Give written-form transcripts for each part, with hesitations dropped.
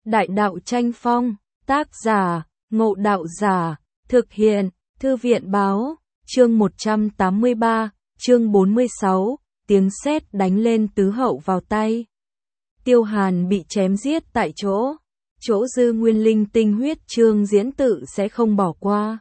Đại đạo tranh phong, tác giả, Ngộ Đạo Giả, thực hiện, Thư viện báo, chương 183, chương 46, tiếng sét đánh lên tứ hậu vào tay. Tiêu Hàn bị chém giết tại chỗ, chỗ dư nguyên linh tinh huyết Trương Diễn tự sẽ không bỏ qua.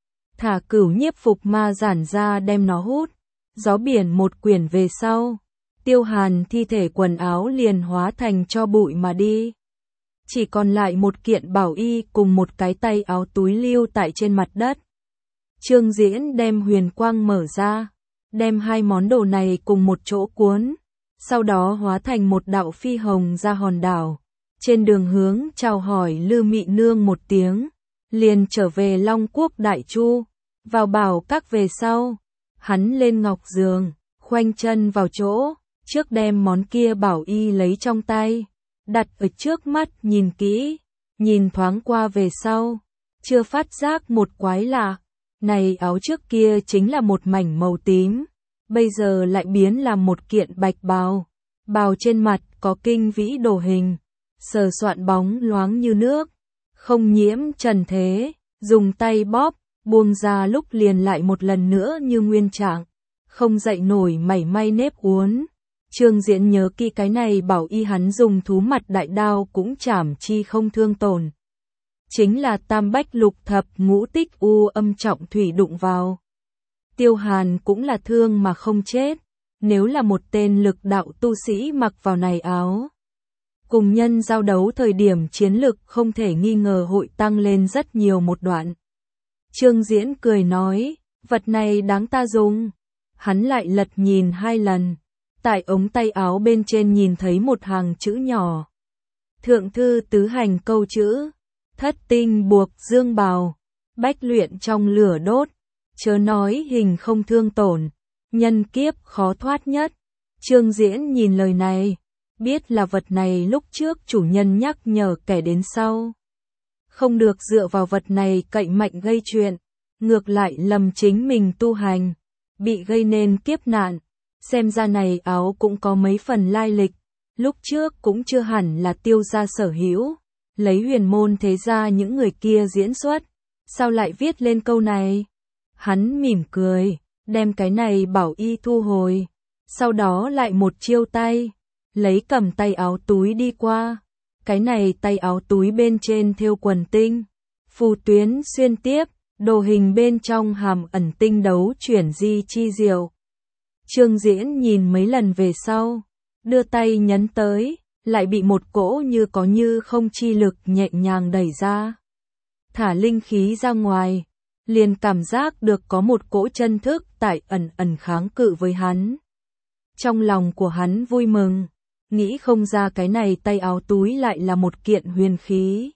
Thả Cửu Nhiếp Phục Ma giản ra đem nó hút, gió biển một quyển về sau. Tiêu Hàn thi thể quần áo liền hóa thành tro bụi mà đi. Chỉ còn lại một kiện bảo y cùng một cái tay áo túi lưu tại trên mặt đất. Trương Diễn đem huyền quang mở ra, đem hai món đồ này cùng một chỗ cuốn, sau đó hóa thành một đạo phi hồng ra hòn đảo. Trên đường hướng chào hỏi Lư Mị Nương một tiếng, liền trở về Long Quốc Đại Chu, vào bảo các về sau. Hắn lên ngọc giường, khoanh chân vào chỗ, trước đem món kia bảo y lấy trong tay, đặt ở trước mắt nhìn kỹ, nhìn thoáng qua về sau, chưa phát giác một quái lạ, này áo trước kia chính là một mảnh màu tím, bây giờ lại biến làm một kiện bạch bào, bào trên mặt có kinh vĩ đồ hình, sờ soạn bóng loáng như nước, không nhiễm trần thế, dùng tay bóp, buông ra lúc liền lại một lần nữa như nguyên trạng, không dậy nổi mảy may nếp uốn. Trương Diễn nhớ kỹ cái này bảo y hắn dùng thú mặt đại đao cũng chảm chi không thương tổn. Chính là tam bách lục thập ngũ tích u âm trọng thủy đụng vào. Tiêu Hàn cũng là thương mà không chết, nếu là một tên lực đạo tu sĩ mặc vào này áo. Cùng nhân giao đấu thời điểm chiến lực không thể nghi ngờ hội tăng lên rất nhiều một đoạn. Trương Diễn cười nói, vật này đáng ta dùng. Hắn lại lật nhìn hai lần. Tại ống tay áo bên trên nhìn thấy một hàng chữ nhỏ. Thượng thư tứ hành câu chữ. Thất tinh buộc dương bào. Bách luyện trong lửa đốt. Chớ nói hình không thương tổn. Nhân kiếp khó thoát nhất. Trương Diễn nhìn lời này. Biết là vật này lúc trước chủ nhân nhắc nhở kẻ đến sau. Không được dựa vào vật này cậy mạnh gây chuyện. Ngược lại lầm chính mình tu hành. Bị gây nên kiếp nạn. Xem ra này áo cũng có mấy phần lai lịch, lúc trước cũng chưa hẳn là Tiêu gia sở hữu, lấy huyền môn thế gia những người kia diễn xuất, sao lại viết lên câu này? Hắn mỉm cười, đem cái này bảo y thu hồi, sau đó lại một chiêu tay, lấy cầm tay áo túi đi qua, cái này tay áo túi bên trên thêu quần tinh, phù tuyến xuyên tiếp, đồ hình bên trong hàm ẩn tinh đấu chuyển di chi diệu. Trương Diễn nhìn mấy lần về sau, đưa tay nhấn tới, lại bị một cỗ như có như không chi lực nhẹ nhàng đẩy ra. Thả linh khí ra ngoài, liền cảm giác được có một cỗ chân thức tại ẩn ẩn kháng cự với hắn. Trong lòng của hắn vui mừng, nghĩ không ra cái này tay áo túi lại là một kiện huyền khí.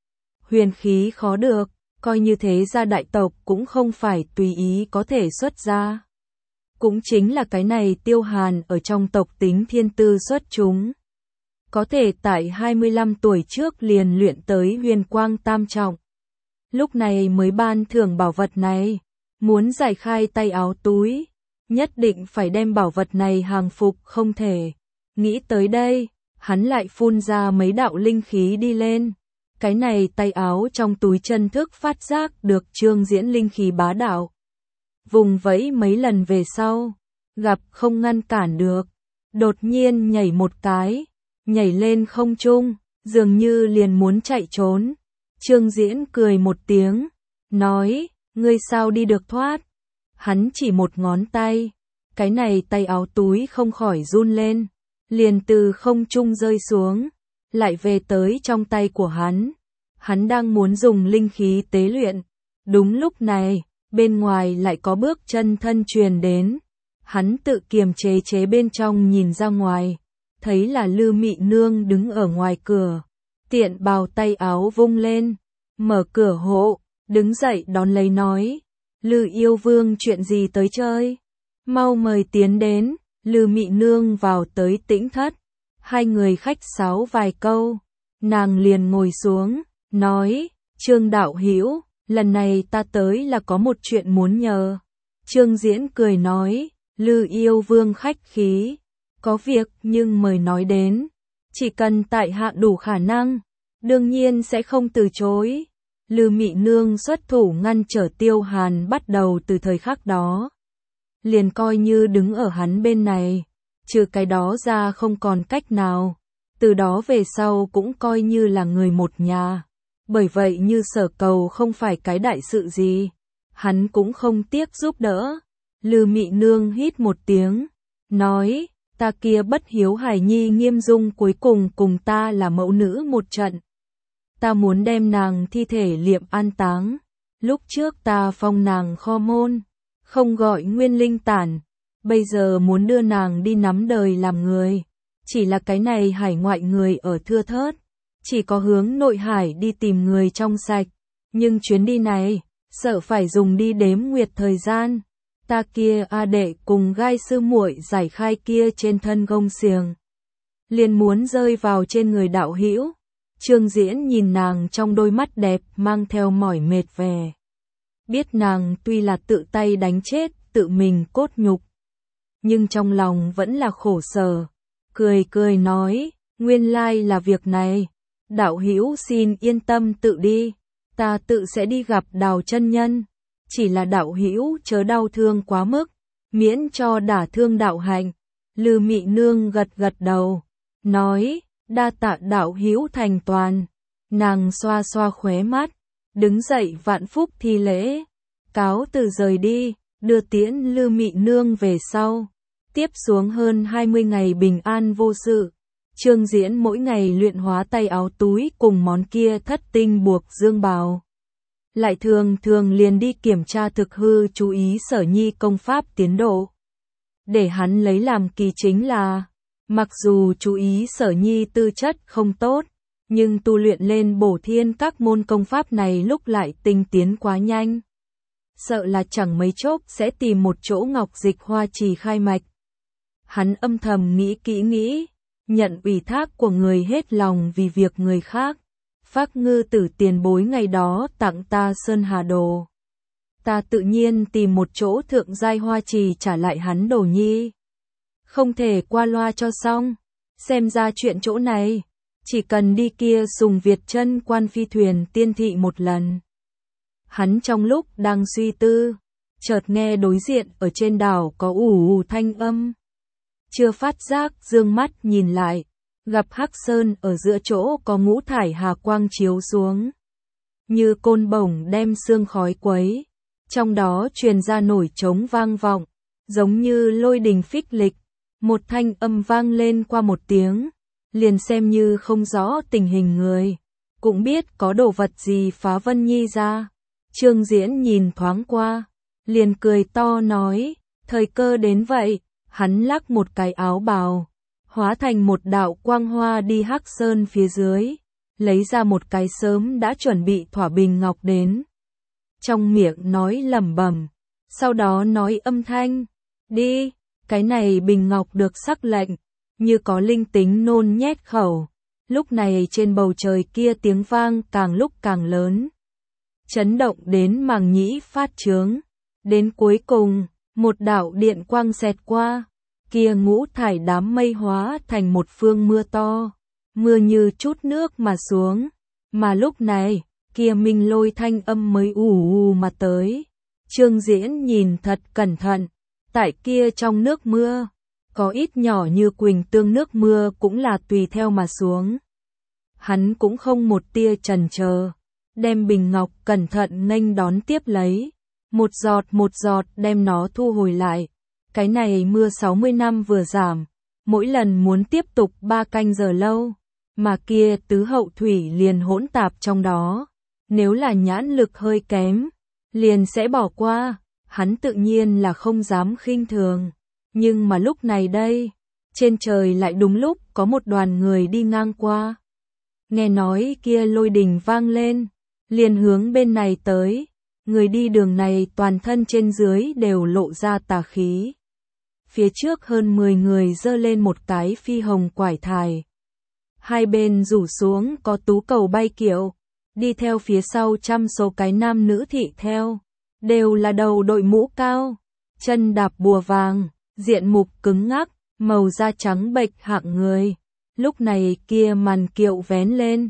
Huyền khí khó được, coi như thế gia đại tộc cũng không phải tùy ý có thể xuất ra. Cũng chính là cái này Tiêu Hàn ở trong tộc tính thiên tư xuất chúng. Có thể tại 25 tuổi trước liền luyện tới huyền quang tam trọng. Lúc này mới ban thưởng bảo vật này. Muốn giải khai tay áo túi, nhất định phải đem bảo vật này hàng phục không thể. Nghĩ tới đây, hắn lại phun ra mấy đạo linh khí đi lên. Cái này tay áo trong túi chân thức phát giác được Trương Diễn linh khí bá đạo. Vùng vẫy mấy lần về sau, gặp không ngăn cản được, đột nhiên nhảy một cái, nhảy lên không trung, dường như liền muốn chạy trốn. Trương Diễn cười một tiếng, nói, ngươi sao đi được thoát? Hắn chỉ một ngón tay, cái này tay áo túi không khỏi run lên, liền từ không trung rơi xuống, lại về tới trong tay của hắn. Hắn đang muốn dùng linh khí tế luyện, đúng lúc này. Bên ngoài lại có bước chân thân truyền đến, hắn tự kiềm chế bên trong nhìn ra ngoài, thấy là Lư Mị Nương đứng ở ngoài cửa, tiện bào tay áo vung lên, mở cửa hộ, đứng dậy đón lấy nói, Lư yêu vương chuyện gì tới chơi, mau mời tiến đến. Lư Mị Nương vào tới tĩnh thất, hai người khách sáo vài câu, nàng liền ngồi xuống, nói, Trương đạo hữu, lần này ta tới là có một chuyện muốn nhờ. Trương Diễn cười nói, Lư yêu vương khách khí, có việc nhưng mời nói đến, chỉ cần tại hạ đủ khả năng, đương nhiên sẽ không từ chối. Lư Mị Nương xuất thủ ngăn trở Tiêu Hàn, bắt đầu từ thời khắc đó. Liền coi như đứng ở hắn bên này, trừ cái đó ra không còn cách nào. Từ đó về sau cũng coi như là người một nhà. Bởi vậy như Sở Cầu không phải cái đại sự gì, hắn cũng không tiếc giúp đỡ. Lư Mị Nương hít một tiếng, nói, ta kia bất hiếu hài nhi Nghiêm Dung cuối cùng cùng ta là mẫu nữ một trận. Ta muốn đem nàng thi thể liệm an táng. Lúc trước ta phong nàng kho môn, không gọi nguyên linh tản. Bây giờ muốn đưa nàng đi nắm đời làm người. Chỉ là cái này hải ngoại người ở thưa thớt, chỉ có hướng nội hải đi tìm người trong sạch. Nhưng chuyến đi này, sợ phải dùng đi đếm nguyệt thời gian. Ta kia a đệ cùng gai sư muội giải khai kia trên thân gông xiềng, liền muốn rơi vào trên người đạo hữu. Trương Diễn nhìn nàng trong đôi mắt đẹp mang theo mỏi mệt về. Biết nàng tuy là tự tay đánh chết tự mình cốt nhục, nhưng trong lòng vẫn là khổ sở. Cười cười nói, nguyên lai là việc này. Đạo hữu xin yên tâm tự đi, ta tự sẽ đi gặp Đào chân nhân. Chỉ là đạo hữu chớ đau thương quá mức, miễn cho đả thương đạo hạnh. Lư Mị Nương gật gật đầu, nói, đa tạ đạo hữu thành toàn. Nàng xoa xoa khóe mắt, đứng dậy vạn phúc thi lễ, cáo từ rời đi, đưa tiễn Lư Mị Nương về sau. Tiếp xuống hơn 20 ngày bình an vô sự. Trương Diễn mỗi ngày luyện hóa tay áo túi cùng món kia thất tinh buộc dương bào. Lại thường thường liền đi kiểm tra thực hư, chú ý Sở Nhi công pháp tiến độ. Để hắn lấy làm kỳ chính là, mặc dù chú ý Sở Nhi tư chất không tốt, nhưng tu luyện lên bổ thiên các môn công pháp này lúc lại tinh tiến quá nhanh. Sợ là chẳng mấy chốc sẽ tìm một chỗ ngọc dịch hoa trì khai mạch. Hắn âm thầm nghĩ kỹ nghĩ, nhận ủy thác của người hết lòng vì việc người khác. Phác Ngư Tử tiền bối ngày đó tặng ta Sơn Hà Đồ. Ta tự nhiên tìm một chỗ thượng giai hoa trì trả lại hắn đồ nhi. Không thể qua loa cho xong. Xem ra chuyện chỗ này, chỉ cần đi kia Sùng Việt Chân Quan phi thuyền tiên thị một lần. Hắn trong lúc đang suy tư, chợt nghe đối diện ở trên đảo có ù thanh âm. Chưa phát giác dương mắt nhìn lại, gặp Hắc Sơn ở giữa chỗ có ngũ thải hà quang chiếu xuống. Như côn bổng đem sương khói quấy, trong đó truyền ra nổi trống vang vọng, giống như lôi đình phích lịch. Một thanh âm vang lên qua một tiếng, liền xem như không rõ tình hình người, cũng biết có đồ vật gì phá Vân Nhi ra. Trương Diễn nhìn thoáng qua, liền cười to nói, thời cơ đến vậy. Hắn lắc một cái áo bào, hóa thành một đạo quang hoa đi Hắc Sơn phía dưới, lấy ra một cái sớm đã chuẩn bị thỏa bình ngọc đến. Trong miệng nói lẩm bẩm, sau đó nói âm thanh, đi, cái này bình ngọc được sắc lệnh, như có linh tính nôn nhét khẩu. Lúc này trên bầu trời kia tiếng vang càng lúc càng lớn, chấn động đến màng nhĩ phát chướng. Đến cuối cùng, một đạo điện quang xẹt qua, kia ngũ thải đám mây hóa thành một phương mưa to, mưa như chút nước mà xuống. Mà lúc này, kia minh lôi thanh âm mới ù mà tới. Trương Diễn nhìn thật cẩn thận, tại kia trong nước mưa, có ít nhỏ như quỳnh tương nước mưa cũng là tùy theo mà xuống. Hắn cũng không một tia chần chờ, đem bình ngọc cẩn thận nghênh đón tiếp lấy, một giọt đem nó thu hồi lại. Cái này mưa 60 năm vừa giảm, mỗi lần muốn tiếp tục 3 canh giờ lâu, mà kia tứ hậu thủy liền hỗn tạp trong đó. Nếu là nhãn lực hơi kém, liền sẽ bỏ qua, hắn tự nhiên là không dám khinh thường. Nhưng mà lúc này đây, trên trời lại đúng lúc có một đoàn người đi ngang qua. Nghe nói kia lôi đình vang lên, liền hướng bên này tới. Người đi đường này toàn thân trên dưới đều lộ ra tà khí. Phía trước hơn 10 người giơ lên một cái phi hồng quải thải. Hai bên rủ xuống có tú cầu bay kiệu, đi theo phía sau trăm số cái nam nữ thị theo, đều là đầu đội mũ cao, chân đạp bùa vàng, diện mục cứng ngắc, màu da trắng bệch hạng người. Lúc này kia màn kiệu vén lên,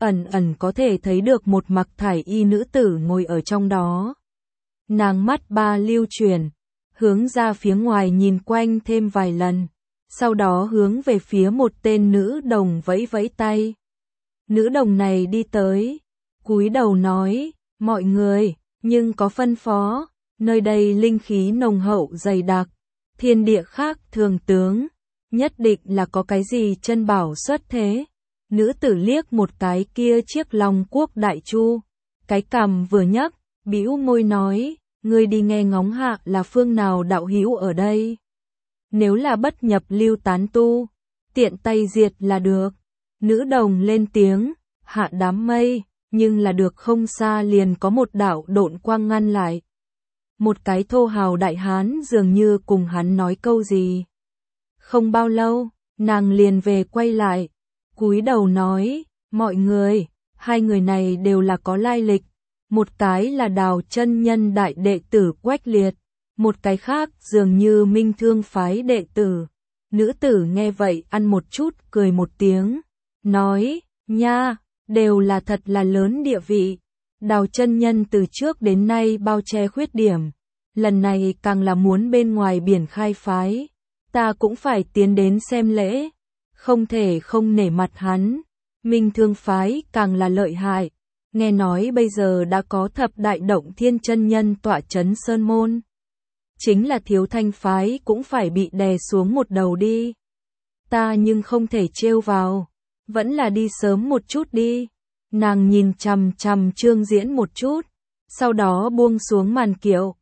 ẩn ẩn có thể thấy được một mặc thải y nữ tử ngồi ở trong đó. Nàng mắt ba lưu chuyển, hướng ra phía ngoài nhìn quanh thêm vài lần, sau đó hướng về phía một tên nữ đồng vẫy vẫy tay. Nữ đồng này đi tới, cúi đầu nói, mọi người, nhưng có phân phó, nơi đây linh khí nồng hậu dày đặc, thiên địa khác thường tướng, nhất định là có cái gì chân bảo xuất thế. Nữ tử liếc một cái kia chiếc Long Quốc đại chu, cái cằm vừa nhấc, bĩu môi nói, ngươi đi nghe ngóng hạ là phương nào đạo hữu ở đây. Nếu là bất nhập lưu tán tu, tiện tay diệt là được. Nữ đồng lên tiếng, hạ đám mây, nhưng là được không xa liền có một đạo độn quang ngăn lại. Một cái thô hào đại hán dường như cùng hắn nói câu gì. Không bao lâu, nàng liền về quay lại, cúi đầu nói, mọi người, hai người này đều là có lai lịch. Một cái là Đào chân nhân đại đệ tử Quách Liệt, một cái khác dường như Minh Thương phái đệ tử. Nữ tử nghe vậy ăn một chút cười một tiếng, nói, nha, đều là thật là lớn địa vị. Đào chân nhân từ trước đến nay bao che khuyết điểm, lần này càng là muốn bên ngoài biển khai phái, ta cũng phải tiến đến xem lễ, không thể không nể mặt hắn. Minh Thương phái càng là lợi hại, nghe nói bây giờ đã có thập đại động thiên chân nhân tọa chấn sơn môn. Chính là Thiếu Thanh phái cũng phải bị đè xuống một đầu đi. Ta nhưng không thể trêu vào, vẫn là đi sớm một chút đi. Nàng nhìn chằm chằm Trương Diễn một chút, sau đó buông xuống màn kiệu.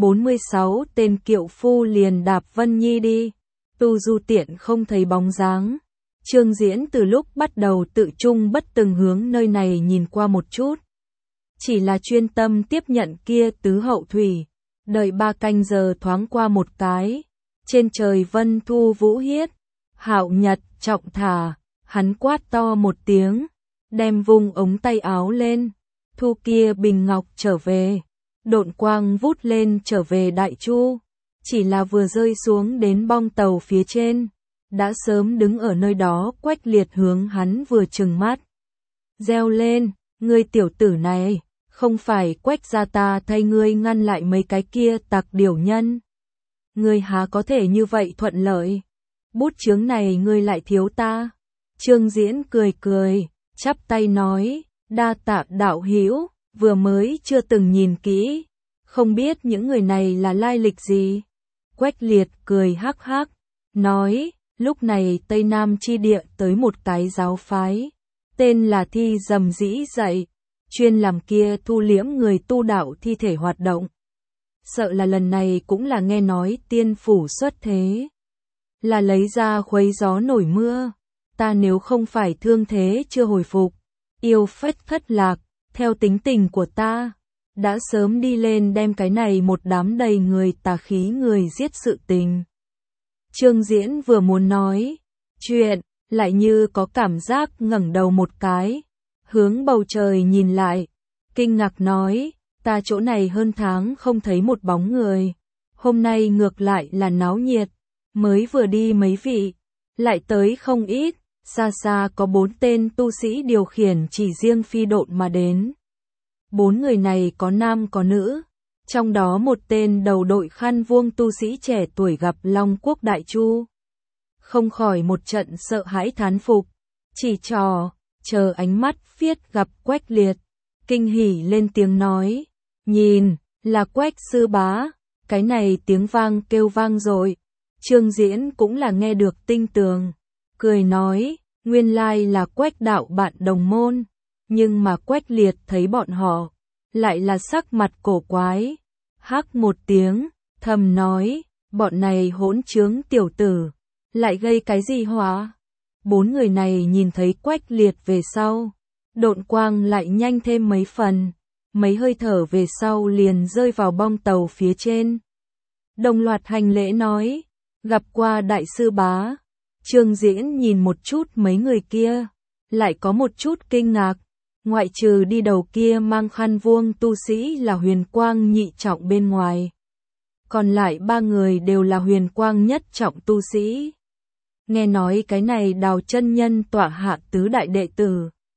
46 tên kiệu phu liền đạp Vân Nhi đi, Tu Du Tiện không thấy bóng dáng. Trương Diễn từ lúc bắt đầu tự trung bất từng hướng nơi này nhìn qua một chút. Chỉ là chuyên tâm tiếp nhận kia tứ hậu thủy, đợi 3 canh giờ thoáng qua một cái. Trên trời vân thu vũ hiết, hạo nhật trọng thả, hắn quát to một tiếng, đem vùng ống tay áo lên, thu kia bình ngọc trở về, độn quang vút lên trở về đại chu. Chỉ là vừa rơi xuống đến bong tàu phía trên, đã sớm đứng ở nơi đó Quách Liệt hướng hắn vừa trừng mắt. Reo lên, ngươi tiểu tử này, không phải Quách gia ta thay ngươi ngăn lại mấy cái kia tặc điểu nhân. Ngươi há có thể như vậy thuận lợi, bút chướng này ngươi lại thiếu ta. Trương Diễn cười cười, chắp tay nói, đa tạ đạo hữu, vừa mới chưa từng nhìn kỹ, không biết những người này là lai lịch gì. Quách Liệt cười hắc hắc, nói, lúc này Tây Nam chi địa tới một cái giáo phái, tên là Thi Dầm Dĩ Dậy, chuyên làm kia thu liễm người tu đạo thi thể hoạt động. Sợ là lần này cũng là nghe nói tiên phủ xuất thế, là lấy ra khuấy gió nổi mưa. Ta nếu không phải thương thế chưa hồi phục, yêu phách thất lạc, theo tính tình của ta, đã sớm đi lên đem cái này một đám đầy người tà khí người giết sự tình. Trương Diễn vừa muốn nói chuyện, lại như có cảm giác ngẩng đầu một cái, hướng bầu trời nhìn lại, kinh ngạc nói, ta chỗ này hơn tháng không thấy một bóng người, hôm nay ngược lại là náo nhiệt, mới vừa đi mấy vị, lại tới không ít, xa xa có 4 tên tu sĩ điều khiển chỉ riêng phi độn mà đến. 4 người này có nam có nữ, trong đó một tên đầu đội khăn vuông tu sĩ trẻ tuổi gặp Long Quốc đại chu, không khỏi một trận sợ hãi thán phục, chỉ chờ ánh mắt phiết gặp Quách Liệt, kinh hỉ lên tiếng nói, nhìn, là Quách sư bá, cái này tiếng vang kêu vang rồi. Trương Diễn cũng là nghe được tinh tường, cười nói, nguyên lai là Quách đạo bạn đồng môn, nhưng mà Quách Liệt thấy bọn họ, lại là sắc mặt cổ quái, hắc một tiếng, thầm nói, bọn này hỗn trướng tiểu tử, lại gây cái gì họa. 4 người này nhìn thấy Quách Liệt về sau, độn quang lại nhanh thêm mấy phần, mấy hơi thở về sau liền rơi vào bong tàu phía trên. Đồng loạt hành lễ nói, gặp qua đại sư bá. Trương Diễn nhìn một chút mấy người kia, lại có một chút kinh ngạc, ngoại trừ đi đầu kia mang khăn vuông tu sĩ là huyền quang nhị trọng bên ngoài, còn lại 3 người đều là huyền quang nhất trọng tu sĩ. Nghe nói cái này Đào chân nhân tọa hạ tứ đại đệ tử,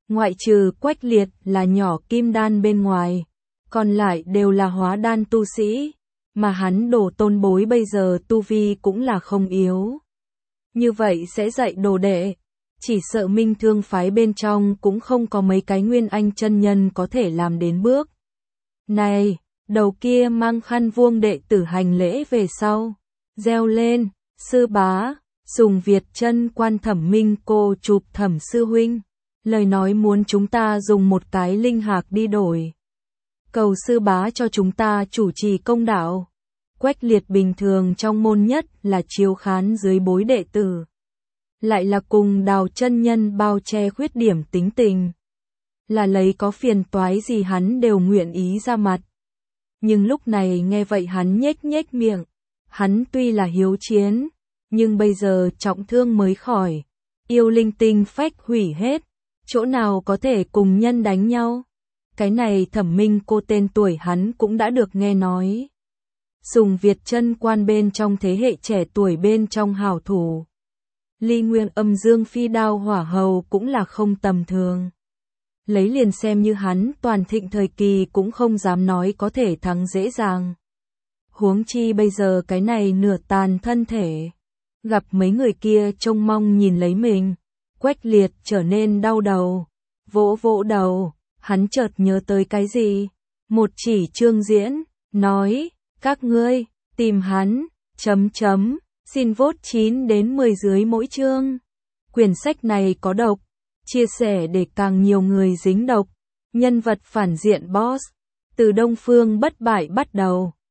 Ngoại trừ Quách Liệt là nhỏ kim đan bên ngoài, còn lại đều là hóa đan tu sĩ, mà hắn đồ tôn bối bây giờ tu vi cũng là không yếu. Như vậy sẽ dạy đồ đệ, chỉ sợ Minh Thương phái bên trong cũng không có mấy cái Nguyên Anh chân nhân có thể làm đến bước này. Đầu kia mang khăn vuông đệ tử hành lễ về sau, reo lên, sư bá, Sùng Việt chân quan Thẩm Minh cô chụp Thẩm sư huynh, lời nói muốn chúng ta dùng một cái linh hạc đi đổi. Cầu sư bá cho chúng ta chủ trì công đạo. Quách Liệt bình thường trong môn nhất là chiếu khán dưới bối đệ tử, lại là cùng Đào chân nhân bao che khuyết điểm tính tình, là lấy có phiền toái gì hắn đều nguyện ý ra mặt. Nhưng lúc này nghe vậy hắn nhếch nhếch miệng, hắn tuy là hiếu chiến, nhưng bây giờ trọng thương mới khỏi, yêu linh tinh phách hủy hết, chỗ nào có thể cùng nhân đánh nhau. Cái này Thẩm Minh cô tên tuổi hắn cũng đã được nghe nói. Sùng Việt chân quan bên trong thế hệ trẻ tuổi bên trong hảo thủ. Ly Nguyên Âm Dương Phi Đao Hỏa Hầu cũng là không tầm thường. Lấy liền xem như hắn toàn thịnh thời kỳ cũng không dám nói có thể thắng dễ dàng. Huống chi bây giờ cái này nửa tàn thân thể. Gặp mấy người kia trông mong nhìn lấy mình. Quách Liệt trở nên đau đầu. Vỗ vỗ đầu, hắn chợt nhớ tới cái gì. Một chỉ Trương Diễn, nói, các ngươi, tìm hắn, xin vote 9 đến 10 dưới mỗi chương. Quyển sách này có độc. Chia sẻ để càng nhiều người dính độc. Nhân vật phản diện boss. Từ Đông Phương bất bại bắt đầu.